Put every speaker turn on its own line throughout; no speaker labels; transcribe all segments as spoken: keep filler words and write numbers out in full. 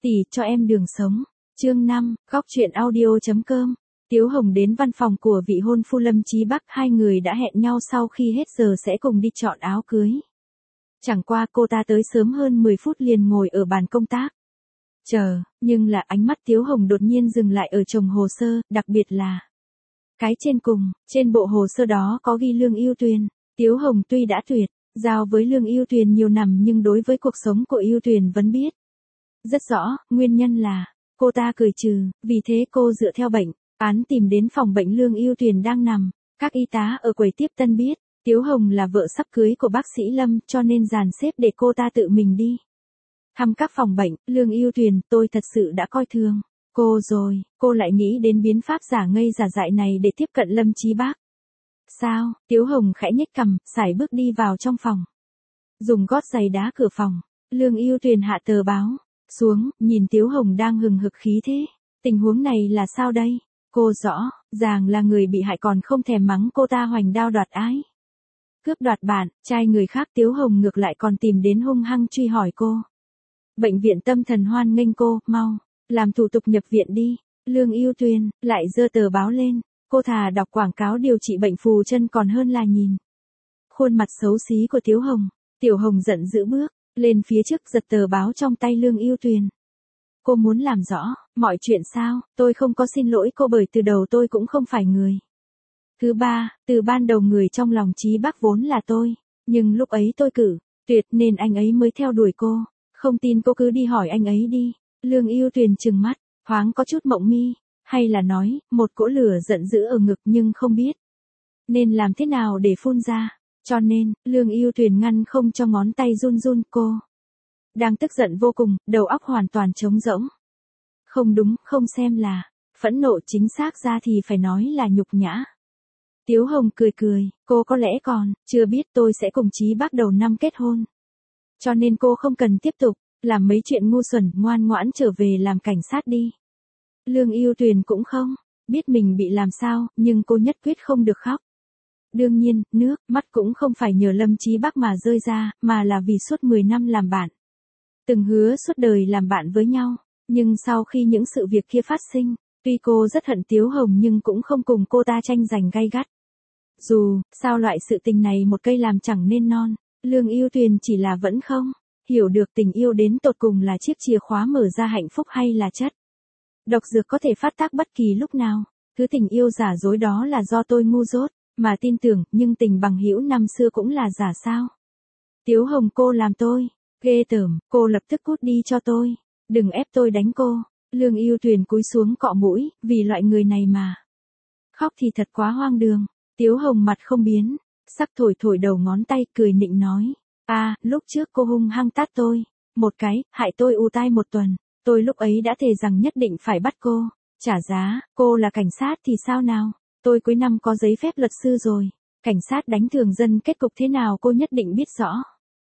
Tỷ, cho em đường sống. Chương năm, góc truyện audio.com. Tiếu Hồng đến văn phòng của vị hôn phu Lâm Chí Bắc, hai người đã hẹn nhau sau khi hết giờ sẽ cùng đi chọn áo cưới. Chẳng qua cô ta tới sớm hơn mười phút liền ngồi ở bàn công tác. Chờ, nhưng là ánh mắt Tiếu Hồng đột nhiên dừng lại ở chồng hồ sơ, đặc biệt là cái trên cùng, trên bộ hồ sơ đó có ghi Lương Ưu Tuyền. Tiếu Hồng tuy đã tuyệt giao với Lương Ưu Tuyền nhiều năm nhưng đối với cuộc sống của Ưu Tuyền vẫn biết rất rõ, nguyên nhân là cô ta cười trừ, vì thế cô dựa theo bệnh án tìm đến phòng bệnh Lương Ưu Tuyền đang nằm. Các y tá ở quầy tiếp tân biết Tiếu Hồng là vợ sắp cưới của bác sĩ Lâm, cho nên dàn xếp để cô ta tự mình đi thăm các phòng bệnh. Lương Ưu Tuyền, tôi thật sự đã coi thường cô rồi. Cô lại nghĩ đến biến pháp giả ngây giả dại này để tiếp cận Lâm Chí Bắc. Sao? Tiếu Hồng khẽ nhếch cằm, sải bước đi vào trong phòng, dùng gót giày đá cửa phòng. Lương Ưu Tuyền hạ tờ báo xuống, nhìn Tiếu Hồng đang hừng hực khí thế. Tình huống này là sao đây? Cô rõ ràng là người bị hại còn không thèm mắng cô ta hoành đao đoạt ái, cướp đoạt bạn trai người khác. Tiếu Hồng ngược lại còn tìm đến hung hăng truy hỏi cô. Bệnh viện tâm thần hoan nghênh cô, mau làm thủ tục nhập viện đi. Lương Ưu Tuyền lại giơ tờ báo lên, cô thà đọc quảng cáo điều trị bệnh phù chân còn hơn là nhìn khuôn mặt xấu xí của Tiếu Hồng. Tiểu Hồng giận dữ bước lên phía trước, giật tờ báo trong tay Lương Ưu Tuyền. Cô muốn làm rõ mọi chuyện sao? Tôi không có xin lỗi cô bởi từ đầu tôi cũng không phải người thứ ba, từ ban đầu người trong lòng Chí Bắc vốn là tôi, nhưng lúc ấy tôi cử tuyệt nên anh ấy mới theo đuổi cô. Không tin cô cứ đi hỏi anh ấy đi. Lương Ưu Tuyền trừng mắt, thoáng có chút mộng mi, hay là nói, một cỗ lửa giận dữ ở ngực nhưng không biết nên làm thế nào để phun ra. Cho nên, Lương Ưu Tuyền ngăn không cho ngón tay run run. Cô đang tức giận vô cùng, đầu óc hoàn toàn trống rỗng. Không đúng, không xem là phẫn nộ, chính xác ra thì phải nói là nhục nhã. Tiếu Hồng cười cười, cô có lẽ còn chưa biết tôi sẽ cùng Chí Bắc đầu năm kết hôn. Cho nên cô không cần tiếp tục làm mấy chuyện ngu xuẩn, ngoan ngoãn trở về làm cảnh sát đi. Lương Ưu Tuyền cũng không biết mình bị làm sao, nhưng cô nhất quyết không được khóc. Đương nhiên, nước mắt cũng không phải nhờ Lâm Chí Bắc mà rơi ra, mà là vì suốt mười năm làm bạn, từng hứa suốt đời làm bạn với nhau. Nhưng sau khi những sự việc kia phát sinh, tuy cô rất hận Tiếu Hồng nhưng cũng không cùng cô ta tranh giành gay gắt. Dù sao loại sự tình này một cây làm chẳng nên non. Lương Ưu Tuyền chỉ là vẫn không hiểu được tình yêu đến tột cùng là chiếc chìa khóa mở ra hạnh phúc hay là chất độc dược có thể phát tác bất kỳ lúc nào. Thứ tình yêu giả dối đó là do tôi ngu dốt mà tin tưởng, nhưng tình bằng hữu năm xưa cũng là giả sao? Tiếu Hồng, cô làm tôi ghê tởm, cô lập tức cút đi cho tôi, đừng ép tôi đánh cô. Lương Ưu Tuyền cúi xuống cọ mũi, vì loại người này mà khóc thì thật quá hoang đường. Tiếu Hồng mặt không biến sắc, thổi thổi đầu ngón tay, cười nịnh nói. A, à, lúc trước cô hung hăng tát tôi một cái, hại tôi ù tai một tuần. Tôi lúc ấy đã thề rằng nhất định phải bắt cô trả giá. Cô là cảnh sát thì sao nào? Tôi cuối năm có giấy phép luật sư rồi. Cảnh sát đánh thường dân kết cục thế nào cô nhất định biết rõ.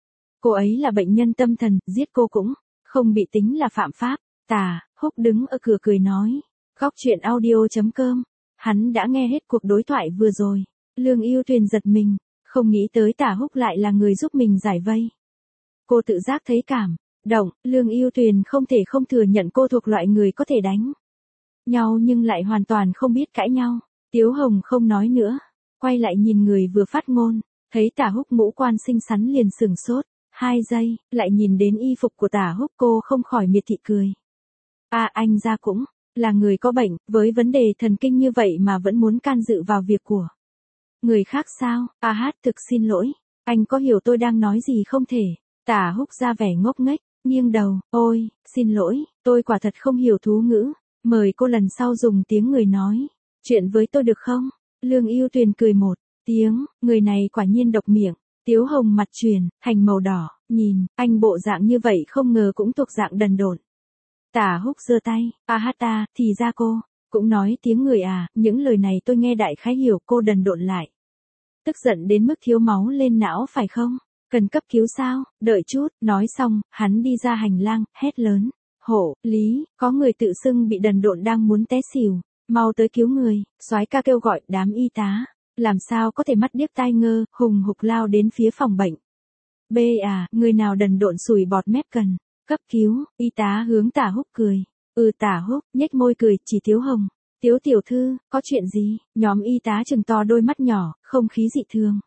Cô ấy là bệnh nhân tâm thần, giết cô cũng không bị tính là phạm pháp. Tả Húc đứng ở cửa cười nói. Góc truyện audio.com. Hắn đã nghe hết cuộc đối thoại vừa rồi. Lương Ưu Tuyền giật mình, không nghĩ tới Tả Húc lại là người giúp mình giải vây. Cô tự giác thấy cảm động. Lương Ưu Tuyền không thể không thừa nhận cô thuộc loại người có thể đánh nhau nhưng lại hoàn toàn không biết cãi nhau. Tiếu Hồng không nói nữa, quay lại nhìn người vừa phát ngôn, thấy Tả Húc ngũ quan xinh xắn liền sửng sốt. Hai giây, lại nhìn đến y phục của Tả Húc, cô không khỏi miệt thị cười. A, à, anh ra cũng là người có bệnh, với vấn đề thần kinh như vậy mà vẫn muốn can dự vào việc của người khác sao? A hát, thực xin lỗi, anh có hiểu tôi đang nói gì không thể? Tả Húc ra vẻ ngốc nghếch, nghiêng đầu. Ôi, xin lỗi, tôi quả thật không hiểu thú ngữ. Mời cô lần sau dùng tiếng người nói chuyện với tôi được không? Lương Ưu Tuyền cười một tiếng, người này quả nhiên độc miệng. Tiếu Hồng mặt chuyển thành màu đỏ, nhìn anh bộ dạng như vậy không ngờ cũng thuộc dạng đần độn. Tả Húc giơ tay. A hát ta, thì ra cô cũng nói tiếng người à? Những lời này tôi nghe đại khái hiểu. Cô đần độn lại, tức giận đến mức thiếu máu lên não phải không? Cần cấp cứu sao? Đợi chút. Nói xong, hắn đi ra hành lang, hét lớn. Hộ lý, có người tự xưng bị đần độn đang muốn té xỉu, mau tới cứu người. Soái ca kêu gọi đám y tá, làm sao có thể mắt điếc tai ngơ, hùng hục lao đến phía phòng bệnh. B à, người nào đần độn sùi bọt mép cần Cấp cứu, y tá hướng Tả Húc cười. Ừ Tả Húc, nhếch môi cười, chỉ Tiếu Hồng. Tiếu tiểu thư, có chuyện gì? Nhóm y tá trừng to đôi mắt nhỏ, không khí dị thường.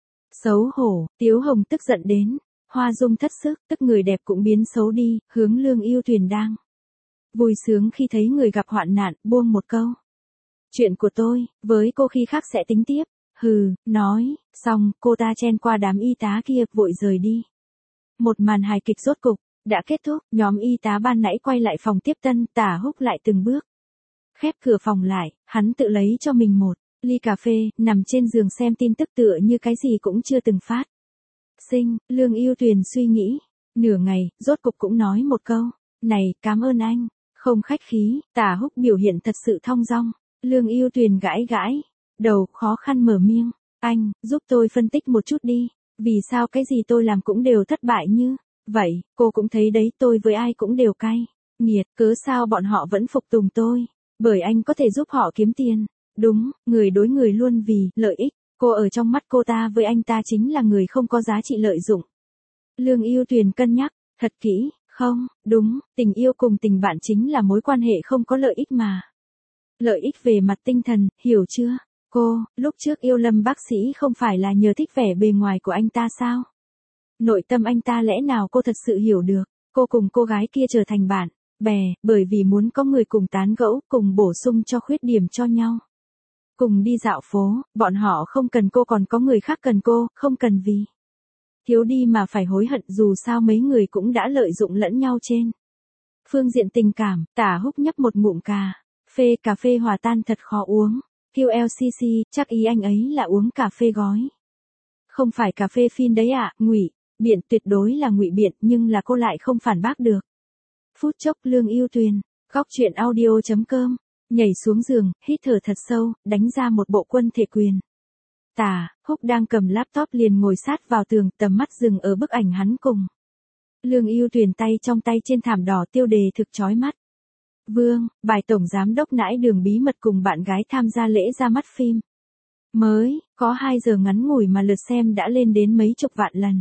Xấu hổ, Tiếu Hồng tức giận đến. Hoa dung thất sức, tức người đẹp cũng biến xấu đi, hướng Lương Yêu Tuyền đang vui sướng khi thấy người gặp hoạn nạn, buông một câu. Chuyện của tôi, với cô khi khác sẽ tính tiếp. Hừ, nói, xong, cô ta chen qua đám y tá kia, vội rời đi. Một màn hài kịch rốt cục, đã kết thúc, nhóm y tá ban nãy quay lại phòng tiếp tân, Tả Húc lại từng bước. Khép cửa phòng lại, hắn tự lấy cho mình một ly cà phê, nằm trên giường xem tin tức tựa như cái gì cũng chưa từng phát. Sinh, Lương Yêu Tuyền suy nghĩ, nửa ngày, rốt cục cũng nói một câu, này, cảm ơn anh, không khách khí, Tả Húc biểu hiện thật sự thong dong, Lương Yêu Tuyền gãi gãi, đầu khó khăn mở miệng, anh, giúp tôi phân tích một chút đi, vì sao cái gì tôi làm cũng đều thất bại như, vậy, cô cũng thấy đấy tôi với ai cũng đều cay, nghiệt, cớ sao bọn họ vẫn phục tùng tôi, bởi anh có thể giúp họ kiếm tiền, đúng, người đối người luôn vì lợi ích. Cô ở trong mắt cô ta với anh ta chính là người không có giá trị lợi dụng. Lương Yêu Tuyền cân nhắc, thật kỹ, không, đúng, tình yêu cùng tình bạn chính là mối quan hệ không có lợi ích mà. Lợi ích về mặt tinh thần, hiểu chưa? Cô, lúc trước yêu Lâm bác sĩ không phải là nhờ thích vẻ bề ngoài của anh ta sao? Nội tâm anh ta lẽ nào cô thật sự hiểu được, cô cùng cô gái kia trở thành bạn, bè, bởi vì muốn có người cùng tán gẫu, cùng bổ sung cho khuyết điểm cho nhau. Cùng đi dạo phố, bọn họ không cần cô còn có người khác cần cô, không cần vì thiếu đi mà phải hối hận dù sao mấy người cũng đã lợi dụng lẫn nhau trên. Phương diện tình cảm, Tả Húc nhấp một ngụm cà phê, cà phê hòa tan thật khó uống. quy lờ xê xê, chắc ý anh ấy là uống cà phê gói. Không phải cà phê phin đấy ạ, à, ngụy biện tuyệt đối là ngụy biện nhưng là cô lại không phản bác được. Phút chốc Lương Yêu Tuyền, góc truyện audio chấm com. Nhảy xuống giường, hít thở thật sâu, đánh ra một bộ quân thể quyền. Tả Húc đang cầm laptop liền ngồi sát vào tường, tầm mắt dừng ở bức ảnh hắn cùng Lương Yêu Tuyền tay trong tay trên thảm đỏ, tiêu đề thực chói mắt. Vương, bài tổng giám đốc nãi đường bí mật cùng bạn gái tham gia lễ ra mắt phim. Mới, có hai giờ ngắn ngủi mà lượt xem đã lên đến mấy chục vạn lần.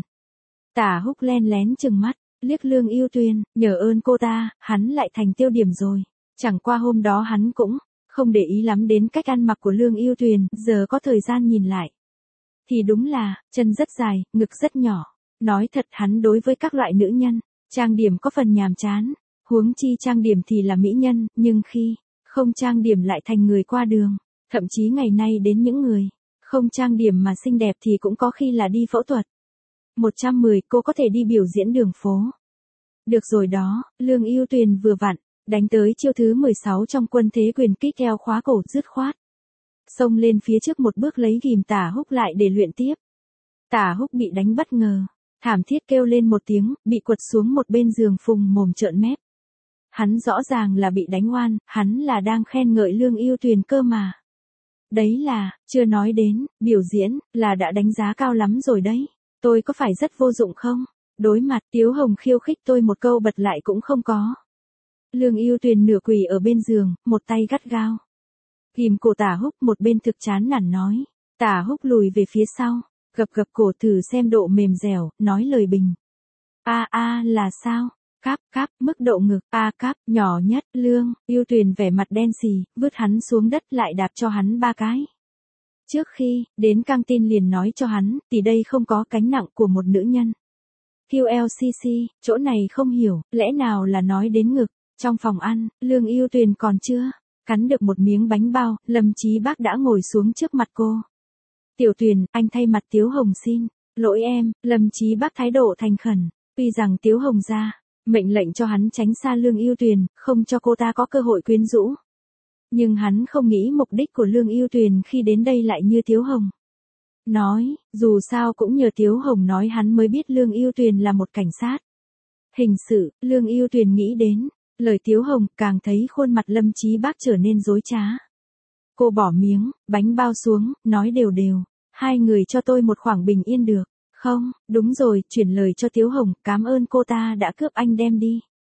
Tả Húc len lén chừng mắt, liếc Lương Yêu Tuyền, nhờ ơn cô ta, hắn lại thành tiêu điểm rồi. Chẳng qua hôm đó hắn cũng không để ý lắm đến cách ăn mặc của Lương Yêu Tuyền, giờ có thời gian nhìn lại. Thì đúng là, chân rất dài, ngực rất nhỏ. Nói thật hắn đối với các loại nữ nhân, trang điểm có phần nhàm chán. Huống chi trang điểm thì là mỹ nhân, nhưng khi không trang điểm lại thành người qua đường. Thậm chí ngày nay đến những người không trang điểm mà xinh đẹp thì cũng có khi là đi phẫu thuật. một trăm mười cô có thể đi biểu diễn đường phố. Được rồi đó, Lương Yêu Tuyền vừa vặn. Đánh tới chiêu thứ mười sáu trong quân thế quyền kích eo khóa cổ dứt khoát. Xông lên phía trước một bước lấy ghìm Tả Húc lại để luyện tiếp. Tả Húc bị đánh bất ngờ. Thảm thiết kêu lên một tiếng, bị quật xuống một bên giường phùng mồm trợn mép. Hắn rõ ràng là bị đánh oan, hắn là đang khen ngợi Lương Yêu Tuyền cơ mà. Đấy là, chưa nói đến, biểu diễn, là đã đánh giá cao lắm rồi đấy. Tôi có phải rất vô dụng không? Đối mặt Tiếu Hồng khiêu khích tôi một câu bật lại cũng không có. Lương Yêu Tuyền nửa quỳ ở bên giường, một tay gắt gao ghìm cổ Tả Húc, một bên thực chán nản nói. Tả Húc lùi về phía sau, gập gập cổ thử xem độ mềm dẻo, nói lời bình. A a là sao? Cáp cáp, mức độ ngực, a cáp, nhỏ nhất, Lương Yêu Tuyền vẻ mặt đen xì, vứt hắn xuống đất lại đạp cho hắn ba cái. Trước khi đến căng tin liền nói cho hắn, thì đây không có cánh nặng của một nữ nhân. quy lờ xê xê, chỗ này không hiểu, lẽ nào là nói đến ngực. Trong phòng ăn, Lương Yêu Tuyền còn chưa cắn được một miếng bánh bao, Lâm Chí Bác đã ngồi xuống trước mặt cô. Tiểu Tuyền, anh thay mặt Tiếu Hồng xin lỗi em. Lâm Chí Bác thái độ thành khẩn, tuy rằng Tiếu Hồng ra mệnh lệnh cho hắn tránh xa Lương Yêu Tuyền, không cho cô ta có cơ hội quyến rũ. Nhưng hắn không nghĩ mục đích của Lương Yêu Tuyền khi đến đây lại như Tiếu Hồng nói, dù sao cũng nhờ Tiếu Hồng nói hắn mới biết Lương Yêu Tuyền là một cảnh sát hình sự. Lương Yêu Tuyền nghĩ đến lời Tiếu Hồng, càng thấy khuôn mặt Lâm Chí Bác trở nên dối trá. Cô bỏ miếng bánh bao xuống, nói đều đều, hai người cho tôi một khoảng bình yên được không? Đúng rồi, chuyển lời cho Tiếu Hồng, cảm ơn cô ta đã cướp anh đem đi.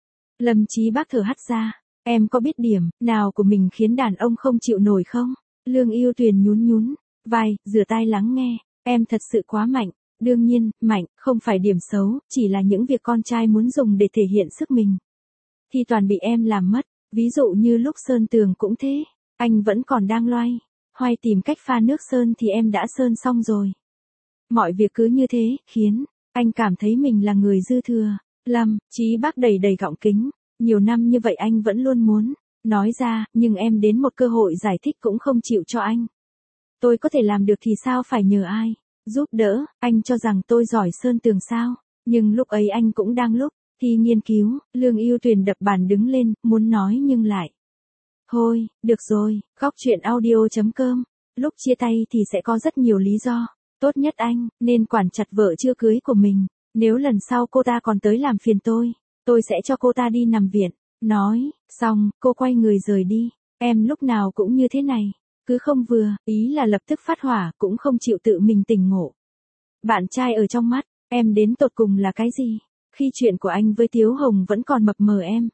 Lâm Chí Bác thở hắt ra, em có biết điểm nào của mình khiến đàn ông không chịu nổi không? Lương Yêu Tuyền nhún nhún vai, rửa tai lắng nghe, em thật sự quá mạnh, Đương nhiên, mạnh, không phải điểm xấu, chỉ là những việc con trai muốn dùng để thể hiện sức mình. Thì toàn bị em làm mất, ví dụ như lúc sơn tường cũng thế, anh vẫn còn đang loay hoay tìm cách pha nước sơn thì em đã sơn xong rồi. Mọi việc cứ như thế, khiến anh cảm thấy mình là người dư thừa. Lâm Chí Bắc đầy đầy gọng kính, nhiều năm như vậy anh vẫn luôn muốn nói ra, nhưng em đến một cơ hội giải thích cũng không chịu cho anh. Tôi có thể làm được thì sao phải nhờ ai giúp đỡ, anh cho rằng tôi giỏi sơn tường sao, nhưng lúc ấy anh cũng đang lúc thi nghiên cứu. Lương Ưu Tuyền đập bàn đứng lên, muốn nói nhưng lại. Thôi, được rồi, góc chuyện audio.com, lúc chia tay thì sẽ có rất nhiều lý do, tốt nhất anh nên quản chặt vợ chưa cưới của mình, nếu lần sau cô ta còn tới làm phiền tôi, tôi sẽ cho cô ta đi nằm viện. Nói xong, cô quay người rời đi. Em lúc nào cũng như thế này, cứ không vừa ý là lập tức phát hỏa, cũng không chịu tự mình tỉnh ngộ. Bạn trai ở trong mắt em đến tột cùng là cái gì, khi chuyện của anh với Tiếu Hồng vẫn còn mập mờ em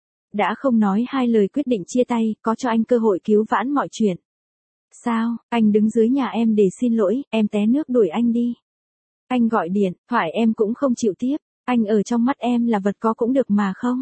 đã không nói hai lời quyết định chia tay, có cho anh cơ hội cứu vãn mọi chuyện. Sao, anh đứng dưới nhà em để xin lỗi, em té nước đuổi anh đi. Anh gọi điện thoại em cũng không chịu tiếp, anh ở trong mắt em là vật có cũng được mà không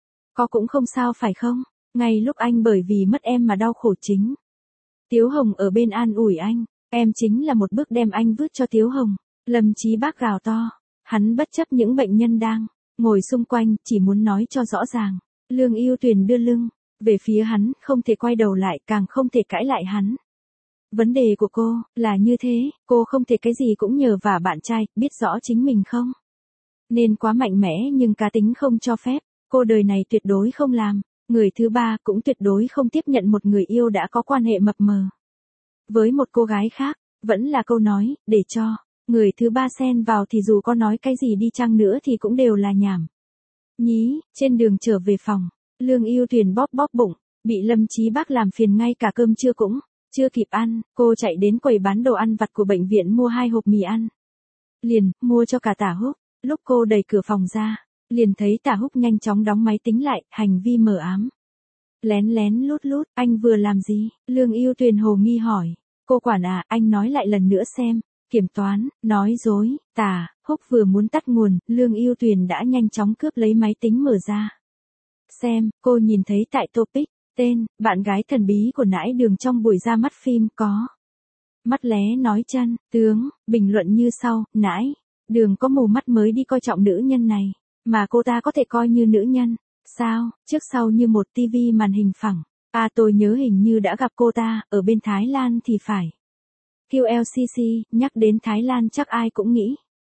có cũng không sao phải không? Ngay lúc anh bởi vì mất em mà đau khổ chính. Tiếu Hồng ở bên an ủi anh, em chính là một bước đem anh vứt cho Tiếu Hồng. Lâm Chí Bắc gào to, hắn bất chấp những bệnh nhân đang ngồi xung quanh, chỉ muốn nói cho rõ ràng. Lương Ưu Tuyền đưa lưng về phía hắn, không thể quay đầu lại, càng không thể cãi lại hắn. Vấn đề của cô là như thế, cô không thể cái gì cũng nhờ vả bạn trai, biết rõ chính mình không nên quá mạnh mẽ, nhưng cá tính không cho phép. Cô đời này tuyệt đối không làm người thứ ba, cũng tuyệt đối không tiếp nhận một người yêu đã có quan hệ mập mờ với một cô gái khác. Vẫn là câu nói, để cho người thứ ba xen vào thì dù có nói cái gì đi chăng nữa thì cũng đều là nhảm nhí. Trên đường trở về phòng, Lương Ưu Tuyền bóp bóp bụng, bị Lâm Chí Bắc làm phiền, ngay cả cơm trưa cũng chưa kịp ăn. Cô chạy đến quầy bán đồ ăn vặt của bệnh viện mua hai hộp mì ăn liền, mua cho cả Tả Húc. Lúc cô đẩy cửa phòng ra, liền thấy Tả Húc nhanh chóng đóng máy tính lại, hành vi mờ ám. Lén lén lút lút, anh vừa làm gì? Lương Ưu Tuyền hồ nghi hỏi. Cô quản à, anh nói lại lần nữa xem. Kiểm toán, nói dối. Tả Húc vừa muốn tắt nguồn, Lương Ưu Tuyền đã nhanh chóng cướp lấy máy tính mở ra. Xem, cô nhìn thấy tại topic, tên, bạn gái thần bí của Nãi Đường trong buổi ra mắt phim có. Mắt lé nói chân, tướng, bình luận như sau, Nãi Đường có mù mắt mới đi coi trọng nữ nhân này, mà cô ta có thể coi như nữ nhân. Sao, trước sau như một tivi màn hình phẳng. À, tôi nhớ hình như đã gặp cô ta, ở bên Thái Lan thì phải. quy lờ xê xê, nhắc đến Thái Lan chắc ai cũng nghĩ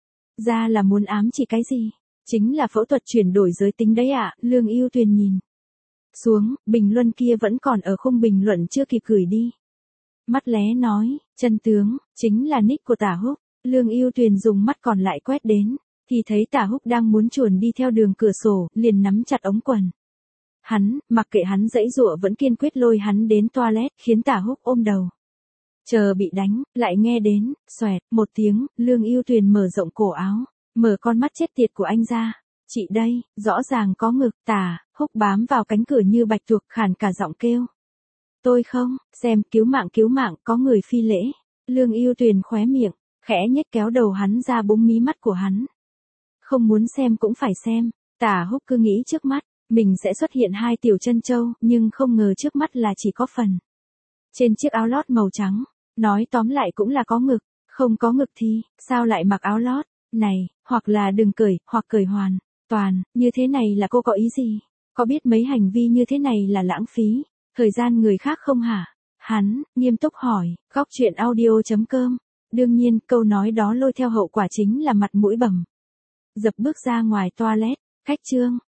ra là muốn ám chỉ cái gì. Chính là phẫu thuật chuyển đổi giới tính đấy ạ. À? Lương Ưu Tuyền nhìn xuống, bình luận kia vẫn còn ở khung bình luận chưa kịp gửi đi. Mắt lé nói, chân tướng, chính là nick của Tả Húc. Lương Ưu Tuyền dùng mắt còn lại quét đến, thì thấy Tả Húc đang muốn chuồn đi theo đường cửa sổ, liền nắm chặt ống quần hắn, mặc kệ hắn giãy giụa vẫn kiên quyết lôi hắn đến toilet, khiến Tả Húc ôm đầu. Chờ bị đánh, lại nghe đến, xoẹt, một tiếng, Lương Ưu Tuyền mở rộng cổ áo, mở con mắt chết tiệt của anh ra. Chị đây, rõ ràng có ngực. Tả Húc bám vào cánh cửa như bạch tuộc, khàn cả giọng kêu. Tôi không, xem, cứu mạng cứu mạng, có người phi lễ. Lương Ưu Tuyền khóe miệng, khẽ nhếch kéo đầu hắn ra búng mí mắt của hắn. Không muốn xem cũng phải xem. Tả Húc cứ nghĩ trước mắt mình sẽ xuất hiện hai tiểu chân châu, nhưng không ngờ trước mắt là chỉ có phần trên chiếc áo lót màu trắng. Nói tóm lại cũng là có ngực, không có ngực thì sao lại mặc áo lót này, hoặc là đừng cởi, hoặc cởi hoàn toàn. Như thế này là cô có ý gì? Có biết mấy hành vi như thế này là lãng phí thời gian người khác không hả? Hắn nghiêm túc hỏi. Góc chuyện audio.com. Đương nhiên, câu nói đó lôi theo hậu quả chính là mặt mũi bầm dập, bước ra ngoài toilet. Khách trương.